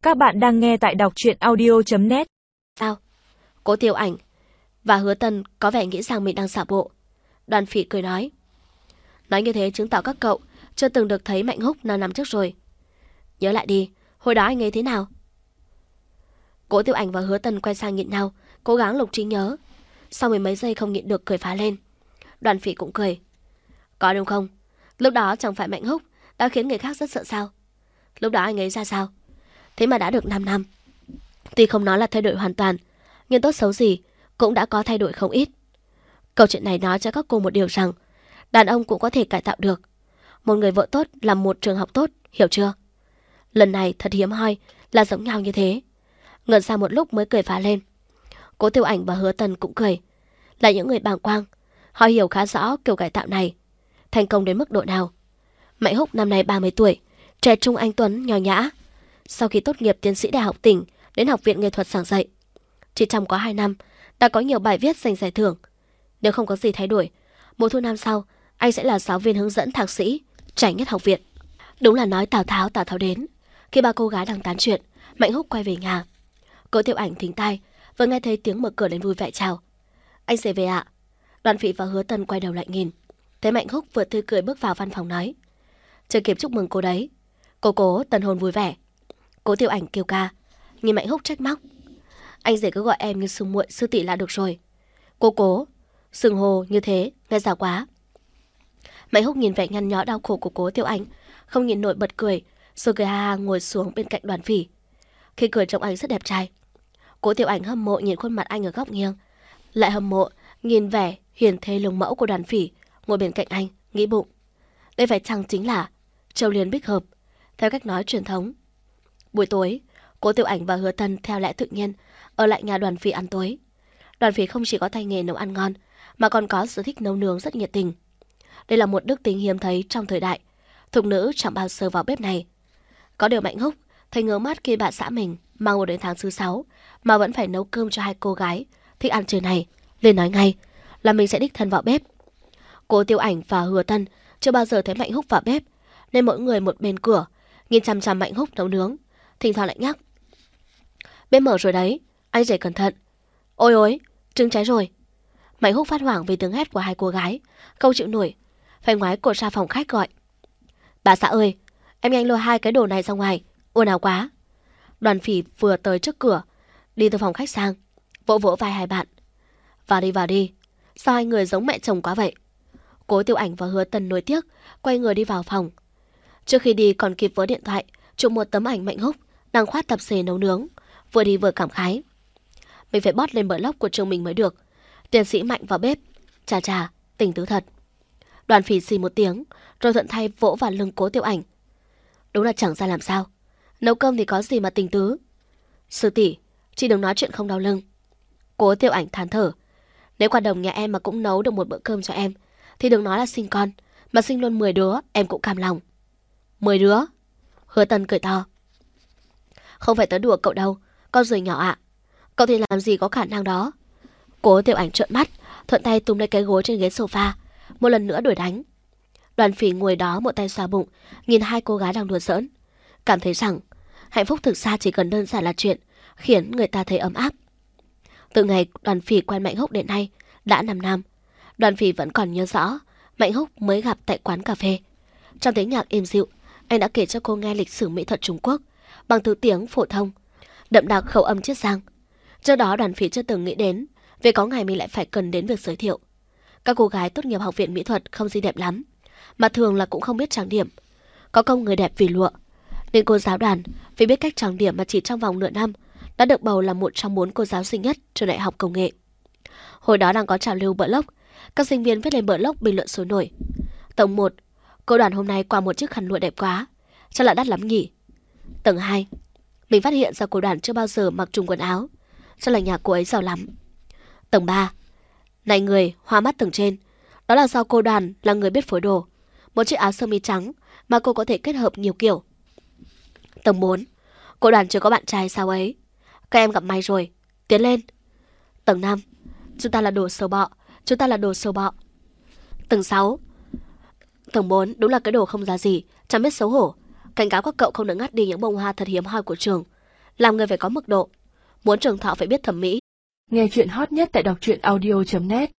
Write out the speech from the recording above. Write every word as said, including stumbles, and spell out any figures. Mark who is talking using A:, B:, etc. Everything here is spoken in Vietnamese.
A: Các bạn đang nghe tại đọc truyện audio chấm net.
B: Sao? Cố Tiêu Ảnh và Hứa Tân có vẻ nghĩ rằng mình đang giả bộ. Đoàn Phỉ cười nói. Nói như thế chứng tỏ các cậu chưa từng được thấy Mạnh Húc năm năm trước rồi. Nhớ lại đi, hồi đó anh ấy thế nào? Cố Tiêu Ảnh và Hứa Tân quay sang nhìn nhau, cố gắng lục trí nhớ. Sau mười mấy giây không nhịn được cười phá lên. Đoàn Phỉ cũng cười. Có đúng không? Lúc đó chẳng phải Mạnh Húc đã khiến người khác rất sợ sao? Lúc đó anh ấy ra sao? Thế mà đã được năm năm. Tuy không nói là thay đổi hoàn toàn, nhưng tốt xấu gì cũng đã có thay đổi không ít. Câu chuyện này nói cho các cô một điều rằng đàn ông cũng có thể cải tạo được. Một người vợ tốt là một trường học tốt, hiểu chưa? Lần này thật hiếm hoi là giống nhau như thế. Ngẩn ra một lúc mới cười phá lên. Cố Tiêu Ảnh và Hứa Tân cũng cười. Là những người bàng quang, họ hiểu khá rõ kiểu cải tạo này thành công đến mức độ nào. Mạnh Húc năm nay ba mươi tuổi, trẻ trung anh tuấn, nho nhã. Sau khi tốt nghiệp tiến sĩ đại học tỉnh đến học viện nghệ thuật giảng dạy, chỉ trong có hai năm đã có nhiều bài viết giành giải thưởng. Nếu không có gì thay đổi, mùa thu năm sau anh sẽ là giáo viên hướng dẫn thạc sĩ trẻ nhất học viện. Đúng là nói Tào Tháo Tào Tháo đến. Khi ba cô gái đang tán chuyện, Mạnh Húc quay về nhà. Cố Tiêu Ảnh thính tai vừa nghe thấy tiếng mở cửa lên vui vẻ chào. Anh sẽ về ạ. Đoàn Phỉ và Hứa Tân quay đầu lại nhìn, thấy Mạnh Húc vừa tươi cười bước vào văn phòng nói. Chưa kịp chúc mừng cô đấy. Cô Cố tân hôn vui vẻ. Cố Tiêu Ảnh kêu ca, nhìn Mạnh Húc trách móc. Anh rể cứ gọi em như sư muội sư tỷ là được rồi. Cô Cố xưng hô như thế nghe già quá. Mạnh Húc nhìn vẻ nhăn nhó đau khổ của Cố Tiêu Ảnh, không nhìn nổi bật cười, rồi cười ha ha ngồi xuống bên cạnh Đoàn Phỉ. Khi cười trông anh rất đẹp trai. Cố Tiêu Ảnh hâm mộ nhìn khuôn mặt anh ở góc nghiêng, lại hâm mộ nhìn vẻ hiền thê lùng mẫu của Đoàn Phỉ ngồi bên cạnh anh, nghĩ bụng. Đây phải chăng chính là Châu Liên Bích Hợp, theo cách nói truyền thống. Buổi tối, Cố Tiêu Ảnh và Hứa Tân theo lẽ tự nhiên ở lại nhà Đoàn Phỉ ăn tối. Đoàn Phỉ không chỉ có tay nghề nấu ăn ngon, mà còn có sở thích nấu nướng rất nhiệt tình. Đây là một đức tính hiếm thấy trong thời đại, thục nữ chẳng bao giờ vào bếp này. Có điều Mạnh Húc thấy ngớ mắt khi bà xã mình mang một đến tháng thứ sáu mà vẫn phải nấu cơm cho hai cô gái thích ăn chơi này, liền nói ngay là mình sẽ đích thân vào bếp. Cố Tiêu Ảnh và Hứa Tân chưa bao giờ thấy Mạnh Húc vào bếp, nên mỗi người một bên cửa nhìn chằm chằm Mạnh Húc nấu nướng, thỉnh thoảng lại nhắc. Bếp mở rồi đấy, anh rể cẩn thận. Ôi ôi, trứng cháy rồi. Mạnh Húc phát hoảng vì tiếng hét của hai cô gái, không chịu nổi, phải ngoái cột ra phòng khách gọi. Bà xã ơi, em nhanh lôi hai cái đồ này ra ngoài, ồn ào quá. Đoàn Phỉ vừa tới trước cửa, đi từ phòng khách sang, vỗ vỗ vai hai bạn. Vào đi vào đi, sao hai người giống mẹ chồng quá vậy? Cố Tiêu Ảnh và Hứa Tân nuối tiếc, quay người đi vào phòng. Trước khi đi còn kịp với điện thoại chụp một tấm ảnh Mạnh Húc đang khoát tập xề nấu nướng, vừa đi vừa cảm khái. Mình phải bót lên blog của trường mình mới được. Tiến sĩ Mạnh vào bếp, chà chà, tỉnh tứ thật. Đoàn Phỉ xì một tiếng, rồi thuận thay vỗ vào lưng Cố Tiêu Ảnh. Đúng là chẳng ra làm sao. Nấu cơm thì có gì mà tình tứ. Sư tỷ, chị đừng nói chuyện không đau lưng. Cố Tiêu Ảnh than thở. Nếu qua đồng nhà em mà cũng nấu được một bữa cơm cho em, thì đừng nói là sinh con, mà sinh luôn mười đứa em cũng cam lòng. Mười đứa? Hứa Tân cười to. Không phải tớ đùa cậu đâu, con ruồi nhỏ ạ. Cậu thì làm gì có khả năng đó. Cố Tiêu Ảnh trợn mắt, thuận tay túm lấy cái gối trên ghế sofa, một lần nữa đuổi đánh. Đoàn Phỉ ngồi đó một tay xoa bụng, nhìn hai cô gái đang đùa giỡn, cảm thấy rằng hạnh phúc thực ra chỉ cần đơn giản là chuyện khiến người ta thấy ấm áp. Từ ngày Đoàn Phỉ quen Mạnh Húc đến nay đã năm năm, Đoàn Phỉ vẫn còn nhớ rõ Mạnh Húc mới gặp tại quán cà phê. Trong tiếng nhạc êm dịu, anh đã kể cho cô nghe lịch sử mỹ thuật Trung Quốc bằng thứ tiếng phổ thông, đậm đặc khẩu âm Chiết Giang. Trước đó Đoàn Phỉ chưa từng nghĩ đến về có ngày mình lại phải cần đến việc giới thiệu. Các cô gái tốt nghiệp học viện mỹ thuật không xinh đẹp lắm, mà thường là cũng không biết trang điểm. Có công người đẹp vì lụa, nên cô giáo Đoàn vì biết cách trang điểm mà chỉ trong vòng nửa năm đã được bầu là một trong bốn cô giáo xinh nhất trường đại học công nghệ. Hồi đó đang có trào lưu blog, các sinh viên viết lên blog bình luận sôi nổi. Tầng một, cô Đoàn hôm nay qua một chiếc khăn lụa đẹp quá, chắc là đắt lắm nhỉ. Tầng hai, mình phát hiện ra cô Đoàn chưa bao giờ mặc trùng quần áo, chắc là nhà cô ấy giàu lắm. Tầng ba, này người hoa mắt tầng trên, đó là do cô Đoàn là người biết phối đồ, một chiếc áo sơ mi trắng mà cô có thể kết hợp nhiều kiểu. Tầng bốn, cô Đoàn chưa có bạn trai sao ấy, các em gặp may rồi, tiến lên. Tầng năm, chúng ta là đồ sâu bọ, chúng ta là đồ sâu bọ. Tầng sáu, tầng bốn đúng là cái đồ không ra gì, chẳng biết xấu hổ. Cảnh cáo các cậu không được ngắt đi những bông hoa thật hiếm hoi của trường. Làm người phải có mức độ. Muốn trường thọ phải biết thẩm mỹ.
C: Nghe chuyện hot nhất tại đọc truyện audio chấm net.